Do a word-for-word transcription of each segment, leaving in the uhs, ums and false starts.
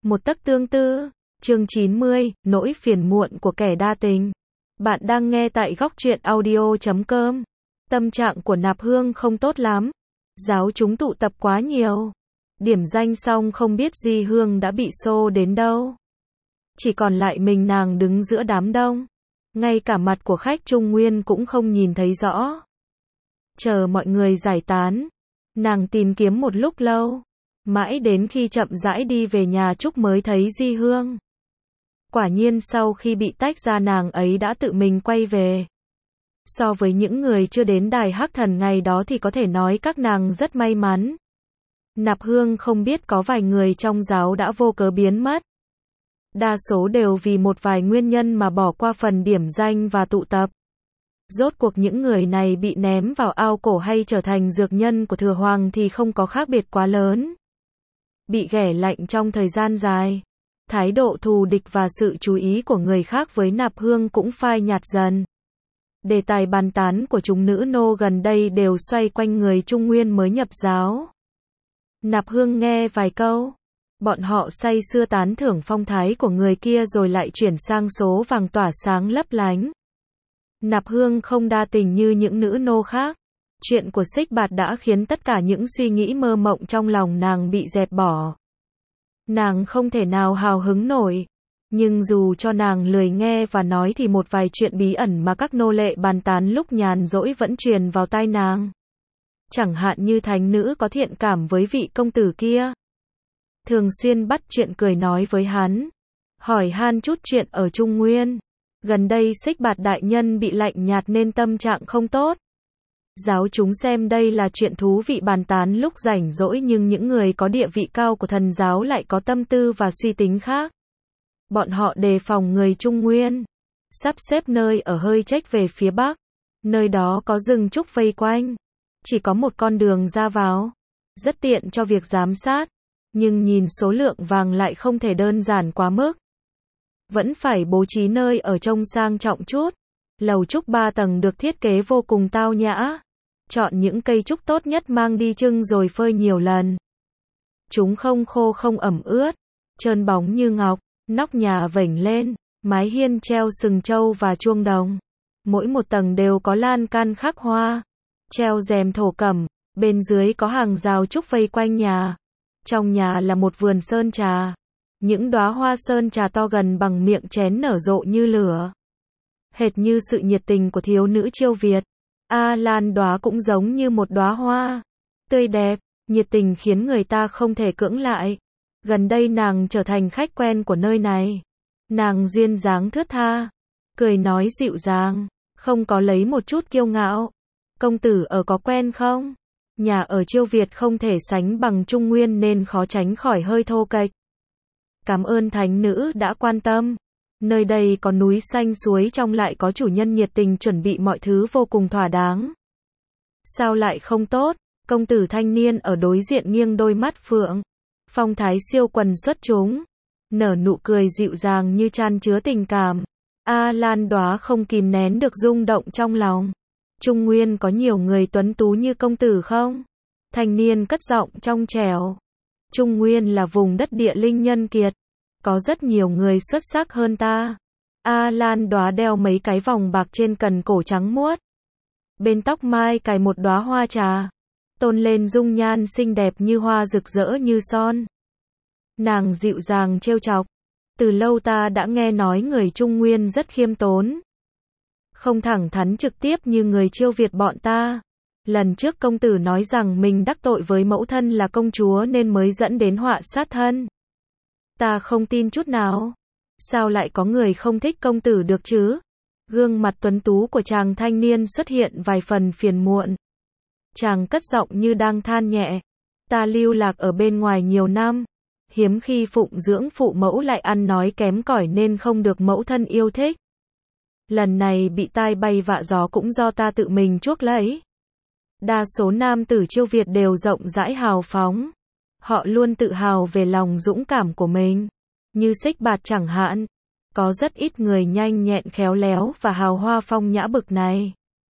Một tấc tương tư, chương chín mươi, nỗi phiền muộn của kẻ đa tình. Bạn đang nghe tại góc truyện audio chấm com. Tâm trạng của Nạp Hương không tốt lắm. Giáo chúng tụ tập quá nhiều. Điểm danh xong không biết Di Hương đã bị xô đến đâu. Chỉ còn lại mình nàng đứng giữa đám đông. Ngay cả mặt của khách Trung Nguyên cũng không nhìn thấy rõ. Chờ mọi người giải tán, nàng tìm kiếm một lúc lâu. Mãi đến khi chậm rãi đi về nhà Trúc mới thấy Di Hương. Quả nhiên sau khi bị tách ra nàng ấy đã tự mình quay về. So với những người chưa đến đài Hắc Thần ngày đó thì có thể nói các nàng rất may mắn. Nạp Hương không biết có vài người trong giáo đã vô cớ biến mất. Đa số đều vì một vài nguyên nhân mà bỏ qua phần điểm danh và tụ tập. Rốt cuộc những người này bị ném vào ao cổ hay trở thành dược nhân của Thừa Hoàng thì không có khác biệt quá lớn. Bị ghẻ lạnh trong thời gian dài, thái độ thù địch và sự chú ý của người khác với Nạp Hương cũng phai nhạt dần. Đề tài bàn tán của chúng nữ nô gần đây đều xoay quanh người Trung Nguyên mới nhập giáo. Nạp Hương nghe vài câu, bọn họ say sưa tán thưởng phong thái của người kia rồi lại chuyển sang số vàng tỏa sáng lấp lánh. Nạp Hương không đa tình như những nữ nô khác. Chuyện của Xích Bạt đã khiến tất cả những suy nghĩ mơ mộng trong lòng nàng bị dẹp bỏ. Nàng không thể nào hào hứng nổi. Nhưng dù cho nàng lười nghe và nói thì một vài chuyện bí ẩn mà các nô lệ bàn tán lúc nhàn rỗi vẫn truyền vào tai nàng. Chẳng hạn như thánh nữ có thiện cảm với vị công tử kia. Thường xuyên bắt chuyện cười nói với hắn. Hỏi han chút chuyện ở Trung Nguyên. Gần đây Xích Bạt đại nhân bị lạnh nhạt nên tâm trạng không tốt. Giáo chúng xem đây là chuyện thú vị bàn tán lúc rảnh rỗi, nhưng những người có địa vị cao của thần giáo lại có tâm tư và suy tính khác. Bọn họ đề phòng người Trung Nguyên, sắp xếp nơi ở hơi chếch về phía bắc. Nơi đó có rừng trúc vây quanh, chỉ có một con đường ra vào, rất tiện cho việc giám sát. Nhưng nhìn số lượng vàng lại không thể đơn giản quá mức. Vẫn phải bố trí nơi ở trông sang trọng chút. Lầu trúc ba tầng được thiết kế vô cùng tao nhã. Chọn những cây trúc tốt nhất mang đi trưng rồi phơi nhiều lần. Chúng không khô không ẩm ướt, trơn bóng như ngọc, nóc nhà vểnh lên, mái hiên treo sừng trâu và chuông đồng. Mỗi một tầng đều có lan can khắc hoa, treo rèm thổ cẩm, bên dưới có hàng rào trúc vây quanh nhà. Trong nhà là một vườn sơn trà. Những đóa hoa sơn trà to gần bằng miệng chén nở rộ như lửa. Hệt như sự nhiệt tình của thiếu nữ Chiêu Việt. A Lan đóa cũng giống như một đóa hoa, tươi đẹp, nhiệt tình khiến người ta không thể cưỡng lại. Gần đây nàng trở thành khách quen của nơi này. Nàng duyên dáng thướt tha, cười nói dịu dàng, không có lấy một chút kiêu ngạo. Công tử ở có quen không? Nhà ở Chiêu Việt không thể sánh bằng Trung Nguyên nên khó tránh khỏi hơi thô kệch. Cảm ơn thánh nữ đã quan tâm. Nơi đây có núi xanh suối trong lại có chủ nhân nhiệt tình chuẩn bị mọi thứ vô cùng thỏa đáng. Sao lại không tốt? Công tử thanh niên ở đối diện nghiêng đôi mắt phượng. Phong thái siêu quần xuất chúng. Nở nụ cười dịu dàng như chan chứa tình cảm. A Lan đóa không kìm nén được rung động trong lòng. Trung Nguyên có nhiều người tuấn tú như công tử không? Thanh niên cất giọng trong trẻo. Trung Nguyên là vùng đất địa linh nhân kiệt. Có rất nhiều người xuất sắc hơn ta. A Lan đóa đeo mấy cái vòng bạc trên cần cổ trắng muốt. Bên tóc mai cài một đóa hoa trà. Tôn lên dung nhan xinh đẹp như hoa rực rỡ như son. Nàng dịu dàng trêu chọc. Từ lâu ta đã nghe nói người Trung Nguyên rất khiêm tốn. Không thẳng thắn trực tiếp như người Chiêu Việt bọn ta. Lần trước công tử nói rằng mình đắc tội với mẫu thân là công chúa nên mới dẫn đến họa sát thân. Ta không tin chút nào. Sao lại có người không thích công tử được chứ? Gương mặt tuấn tú của chàng thanh niên xuất hiện vài phần phiền muộn. Chàng cất giọng như đang than nhẹ. Ta lưu lạc ở bên ngoài nhiều năm. Hiếm khi phụng dưỡng phụ mẫu lại ăn nói kém cỏi nên không được mẫu thân yêu thích. Lần này bị tai bay vạ gió cũng do ta tự mình chuốc lấy. Đa số nam tử Chiêu Việt đều rộng rãi hào phóng. Họ luôn tự hào về lòng dũng cảm của mình. Như Xích Bạt chẳng hạn. Có rất ít người nhanh nhẹn khéo léo và hào hoa phong nhã bực này.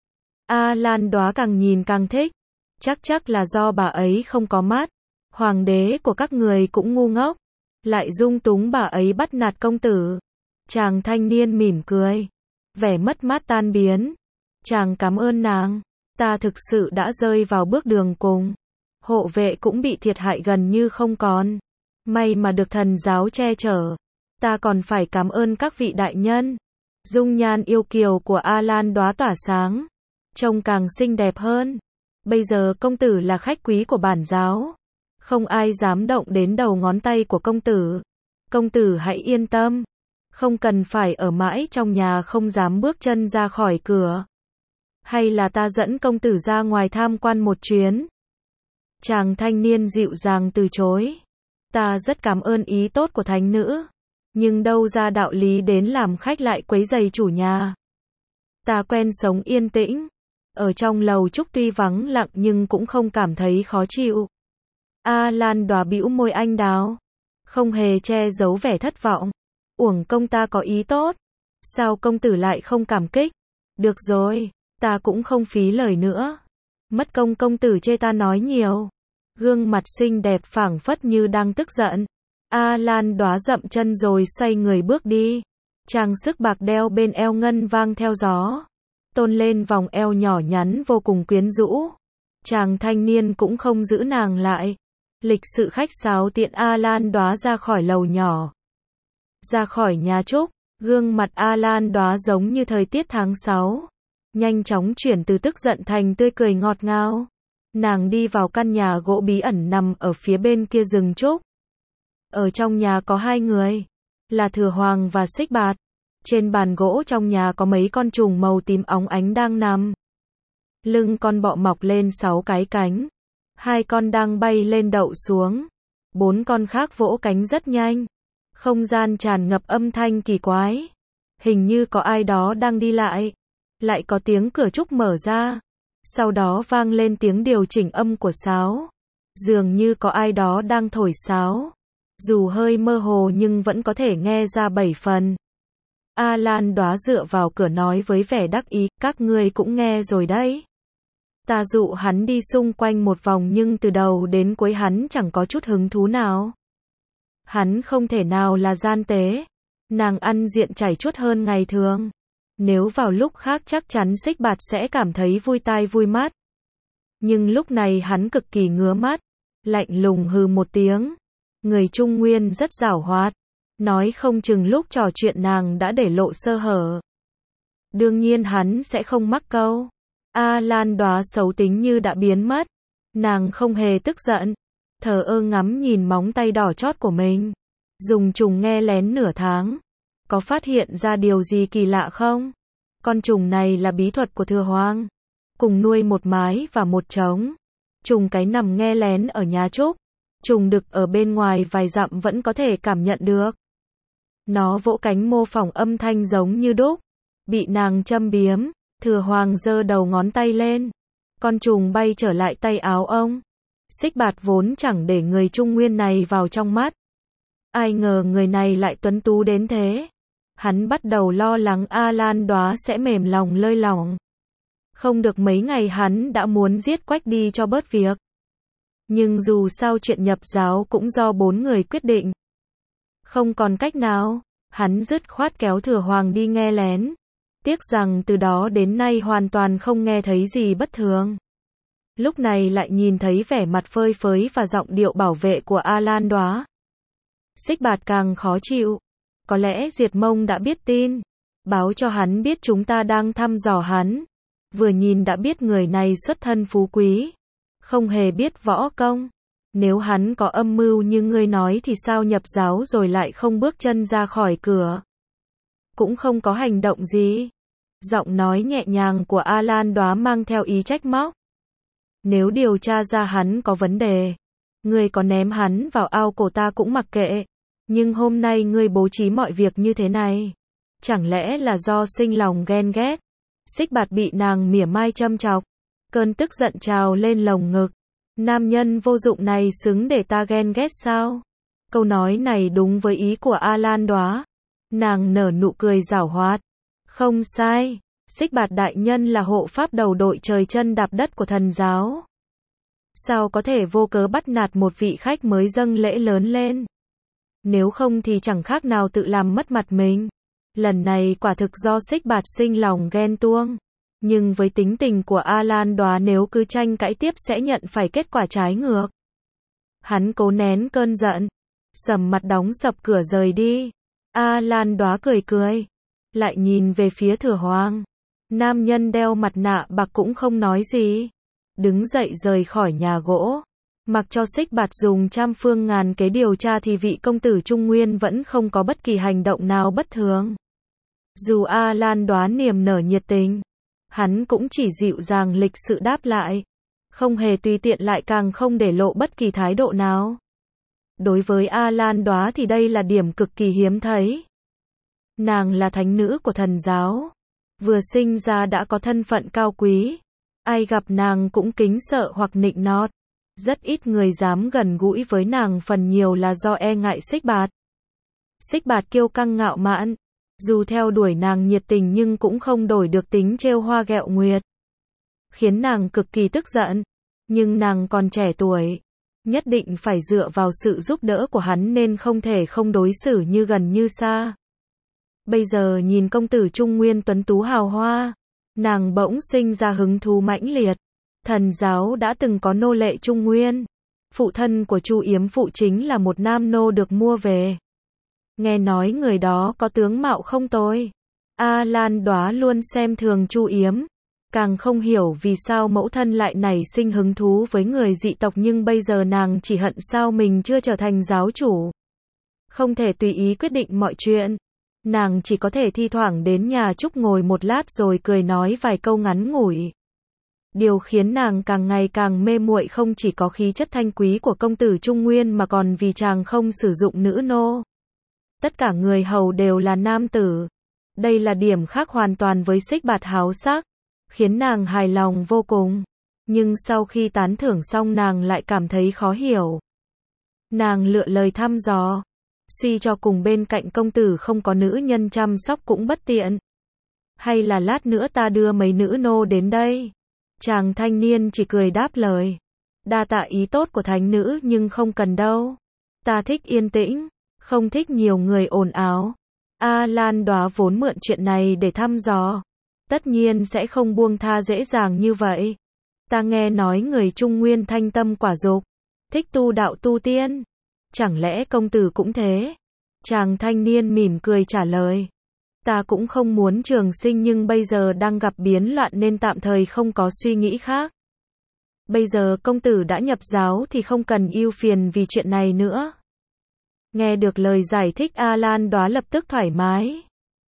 A Lan đóa càng nhìn càng thích. Chắc chắc là do bà ấy không có mắt. Hoàng đế của các người cũng ngu ngốc. lại dung túng bà ấy bắt nạt công tử. Chàng thanh niên mỉm cười, vẻ mất mát tan biến. Chàng cảm ơn nàng, ta thực sự đã rơi vào bước đường cùng. Hộ vệ cũng bị thiệt hại gần như không còn. May mà được thần giáo che chở. Ta còn phải cảm ơn các vị đại nhân. Dung nhan yêu kiều của A Lan Đóa tỏa sáng, trông càng xinh đẹp hơn. Bây giờ công tử là khách quý của bản giáo, không ai dám động đến đầu ngón tay của công tử. Công tử hãy yên tâm, không cần phải ở mãi trong nhà không dám bước chân ra khỏi cửa. Hay là ta dẫn công tử ra ngoài tham quan một chuyến? Chàng thanh niên dịu dàng từ chối. Ta rất cảm ơn ý tốt của thánh nữ, nhưng đâu ra đạo lý đến làm khách lại quấy rầy chủ nhà. Ta quen sống yên tĩnh, ở trong lầu trúc tuy vắng lặng nhưng cũng không cảm thấy khó chịu. A Lan Đóa bĩu môi anh đào, không hề che giấu vẻ thất vọng. Uổng công ta có ý tốt, sao công tử lại không cảm kích? Được rồi, ta cũng không phí lời nữa. Mất công công tử chê ta nói nhiều. Gương mặt xinh đẹp phảng phất như đang tức giận. A Lan Đóa dậm chân rồi xoay người bước đi. Trang sức bạc đeo bên eo ngân vang theo gió, tôn lên vòng eo nhỏ nhắn vô cùng quyến rũ. Chàng thanh niên cũng không giữ nàng lại. Lịch sự khách sáo tiện A Lan Đóa ra khỏi lầu nhỏ. Ra khỏi nhà trúc, gương mặt A Lan Đóa giống như thời tiết tháng sáu. Nhanh chóng chuyển từ tức giận thành tươi cười ngọt ngào. Nàng đi vào căn nhà gỗ bí ẩn nằm ở phía bên kia rừng trúc. Ở trong nhà có hai người, là Thừa Hoàng và Xích Bạt. Trên bàn gỗ trong nhà có mấy con trùng màu tím óng ánh đang nằm. Lưng con bọ mọc lên sáu cái cánh. Hai con đang bay lên đậu xuống. Bốn con khác vỗ cánh rất nhanh. Không gian tràn ngập âm thanh kỳ quái. Hình như có ai đó đang đi lại. Lại có tiếng cửa trúc mở ra. Sau đó vang lên tiếng điều chỉnh âm của sáo. Dường như có ai đó đang thổi sáo. Dù hơi mơ hồ nhưng vẫn có thể nghe ra bảy phần. A Lan Đóa dựa vào cửa nói với vẻ đắc ý, các ngươi cũng nghe rồi đấy. Ta dụ hắn đi xung quanh một vòng nhưng từ đầu đến cuối hắn chẳng có chút hứng thú nào. Hắn không thể nào là gian tế. Nàng ăn diện chảy chuốt hơn ngày thường. Nếu vào lúc khác chắc chắn Xích Bạt sẽ cảm thấy vui tai vui mắt. Nhưng lúc này hắn cực kỳ ngứa mắt. Lạnh lùng hừ một tiếng. Người Trung Nguyên rất giảo hoạt. Nói không chừng lúc trò chuyện nàng đã để lộ sơ hở. Đương nhiên hắn sẽ không mắc câu. A Lan Đóa xấu tính như đã biến mất. Nàng không hề tức giận. Thờ ơ ngắm nhìn móng tay đỏ chót của mình. Dùng trùng nghe lén nửa tháng. Có phát hiện ra điều gì kỳ lạ không? Con trùng này là bí thuật của Thừa Hoàng. Cùng nuôi một mái và một trống. Trùng cái nằm nghe lén ở nhà trúc. Trùng đực ở bên ngoài vài dặm vẫn có thể cảm nhận được. Nó vỗ cánh mô phỏng âm thanh giống như đúc. Bị nàng châm biếm, Thừa Hoàng giơ đầu ngón tay lên. Con trùng bay trở lại tay áo ông. Xích Bạt vốn chẳng để người Trung Nguyên này vào trong mắt. Ai ngờ người này lại tuấn tú đến thế. Hắn bắt đầu lo lắng A Lan Đóa sẽ mềm lòng lơi lỏng. Không được mấy ngày hắn đã muốn giết Quách đi cho bớt việc. Nhưng dù sao chuyện nhập giáo cũng do bốn người quyết định. Không còn cách nào, hắn dứt khoát kéo Thừa Hoàng đi nghe lén. Tiếc rằng từ đó đến nay hoàn toàn không nghe thấy gì bất thường. Lúc này lại nhìn thấy vẻ mặt phơi phới và giọng điệu bảo vệ của A Lan Đóa. Xích Bạt càng khó chịu. Có lẽ Diệt Mông đã biết tin. Báo cho hắn biết chúng ta đang thăm dò hắn. Vừa nhìn đã biết người này xuất thân phú quý. Không hề biết võ công. Nếu hắn có âm mưu như ngươi nói thì sao nhập giáo rồi lại không bước chân ra khỏi cửa. Cũng không có hành động gì. Giọng nói nhẹ nhàng của A Lan Đóa mang theo ý trách móc. Nếu điều tra ra hắn có vấn đề, ngươi có ném hắn vào ao cổ ta cũng mặc kệ. Nhưng hôm nay ngươi bố trí mọi việc như thế này. Chẳng lẽ là do sinh lòng ghen ghét? Xích Bạt bị nàng mỉa mai châm chọc. Cơn tức giận trào lên lồng ngực. Nam nhân vô dụng này xứng để ta ghen ghét sao? Câu nói này đúng với ý của A Lan Đóa. Nàng nở nụ cười giảo hoạt. Không sai. Xích Bạt đại nhân là hộ pháp đầu đội trời chân đạp đất của thần giáo. Sao có thể vô cớ bắt nạt một vị khách mới dâng lễ lớn lên? Nếu không thì chẳng khác nào tự làm mất mặt mình. Lần này quả thực do Xích Bạt sinh lòng ghen tuông. Nhưng với tính tình của A Lan Đoá nếu cứ tranh cãi tiếp sẽ nhận phải kết quả trái ngược. Hắn cố nén cơn giận, sầm mặt đóng sập cửa rời đi. A Lan Đoá cười cười, lại nhìn về phía Thừa Hoàng. Nam nhân đeo mặt nạ bạc cũng không nói gì, đứng dậy rời khỏi nhà gỗ. Mặc cho Xích Bạt dùng trăm phương ngàn kế điều tra thì vị công tử Trung Nguyên vẫn không có bất kỳ hành động nào bất thường. Dù A Lan Đoá niềm nở nhiệt tình, hắn cũng chỉ dịu dàng lịch sự đáp lại, không hề tùy tiện lại càng không để lộ bất kỳ thái độ nào. Đối với A Lan Đoá thì đây là điểm cực kỳ hiếm thấy. Nàng là thánh nữ của thần giáo, vừa sinh ra đã có thân phận cao quý, ai gặp nàng cũng kính sợ hoặc nịnh nọt. Rất ít người dám gần gũi với nàng, phần nhiều là do e ngại Xích Bạt. Xích Bạt kiêu căng ngạo mạn, dù theo đuổi nàng nhiệt tình nhưng cũng không đổi được tính trêu hoa ghẹo nguyệt, khiến nàng cực kỳ tức giận. Nhưng nàng còn trẻ tuổi, nhất định phải dựa vào sự giúp đỡ của hắn nên không thể không đối xử như gần như xa. Bây giờ nhìn công tử Trung Nguyên tuấn tú hào hoa, nàng bỗng sinh ra hứng thú mãnh liệt. Thần giáo đã từng có nô lệ Trung Nguyên, phụ thân của Chu Yếm Phụ chính là một nam nô được mua về. Nghe nói người đó có tướng mạo không tồi. A Lan Đoá luôn xem thường Chu Yếm, càng không hiểu vì sao mẫu thân lại nảy sinh hứng thú với người dị tộc, nhưng bây giờ nàng chỉ hận sao mình chưa trở thành giáo chủ. Không thể tùy ý quyết định mọi chuyện. Nàng chỉ có thể thi thoảng đến nhà Trúc ngồi một lát rồi cười nói vài câu ngắn ngủi. Điều khiến nàng càng ngày càng mê muội không chỉ có khí chất thanh quý của công tử Trung Nguyên mà còn vì chàng không sử dụng nữ nô. Tất cả người hầu đều là nam tử. Đây là điểm khác hoàn toàn với Xích Bạt háo sắc, khiến nàng hài lòng vô cùng. Nhưng sau khi tán thưởng xong nàng lại cảm thấy khó hiểu. Nàng lựa lời thăm dò, suy cho cùng bên cạnh công tử không có nữ nhân chăm sóc cũng bất tiện. Hay là lát nữa ta đưa mấy nữ nô đến đây? Chàng thanh niên chỉ cười đáp lời. Đa tạ ý tốt của thánh nữ nhưng không cần đâu. Ta thích yên tĩnh, không thích nhiều người ồn ào. A Lan Đoá vốn mượn chuyện này để thăm dò, tất nhiên sẽ không buông tha dễ dàng như vậy. Ta nghe nói người Trung Nguyên thanh tâm quả dục, thích tu đạo tu tiên. Chẳng lẽ công tử cũng thế? Chàng thanh niên mỉm cười trả lời. Ta cũng không muốn trường sinh nhưng bây giờ đang gặp biến loạn nên tạm thời không có suy nghĩ khác. Bây giờ công tử đã nhập giáo thì không cần ưu phiền vì chuyện này nữa. Nghe được lời giải thích A Lan Đoá lập tức thoải mái.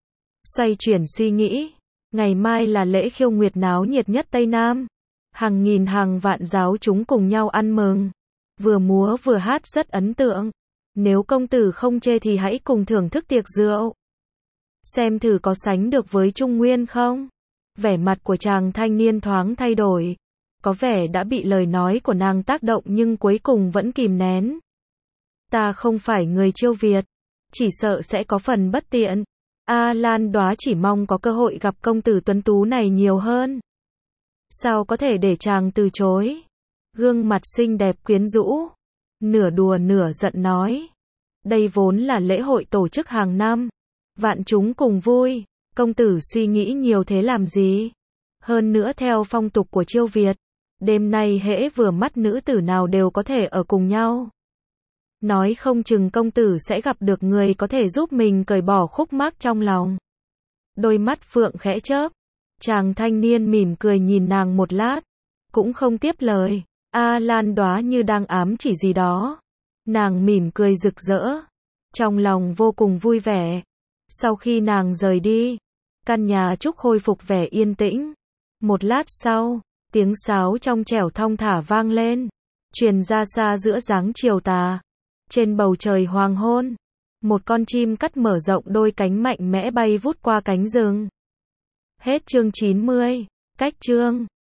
Xoay chuyển suy nghĩ, ngày mai là lễ khiêu nguyệt náo nhiệt nhất Tây Nam. Hàng nghìn hàng vạn giáo chúng cùng nhau ăn mừng, vừa múa vừa hát rất ấn tượng. Nếu công tử không chê thì hãy cùng thưởng thức tiệc rượu. Xem thử có sánh được với Trung Nguyên không? Vẻ mặt của chàng thanh niên thoáng thay đổi. Có vẻ đã bị lời nói của nàng tác động nhưng cuối cùng vẫn kìm nén. Ta không phải người Chiêu Việt, chỉ sợ sẽ có phần bất tiện. A Lan Đoá chỉ mong có cơ hội gặp công tử tuấn tú này nhiều hơn. Sao có thể để chàng từ chối? Gương mặt xinh đẹp quyến rũ, nửa đùa nửa giận nói. Đây vốn là lễ hội tổ chức hàng năm, vạn chúng cùng vui, công tử suy nghĩ nhiều thế làm gì? Hơn nữa theo phong tục của Chiêu Việt, đêm nay hễ vừa mắt nữ tử nào đều có thể ở cùng nhau. Nói không chừng công tử sẽ gặp được người có thể giúp mình cởi bỏ khúc mắc trong lòng. Đôi mắt phượng khẽ chớp, chàng thanh niên mỉm cười nhìn nàng một lát, cũng không tiếp lời. A Lan Đoá như đang ám chỉ gì đó. Nàng mỉm cười rực rỡ, trong lòng vô cùng vui vẻ. Sau khi nàng rời đi, căn nhà Trúc khôi phục vẻ yên tĩnh. Một lát sau, tiếng sáo trong trẻo thong thả vang lên, truyền ra xa giữa dáng chiều tà. Trên bầu trời hoàng hôn, một con chim cắt mở rộng đôi cánh mạnh mẽ bay vút qua cánh rừng. Hết chương chín mươi. Cách chương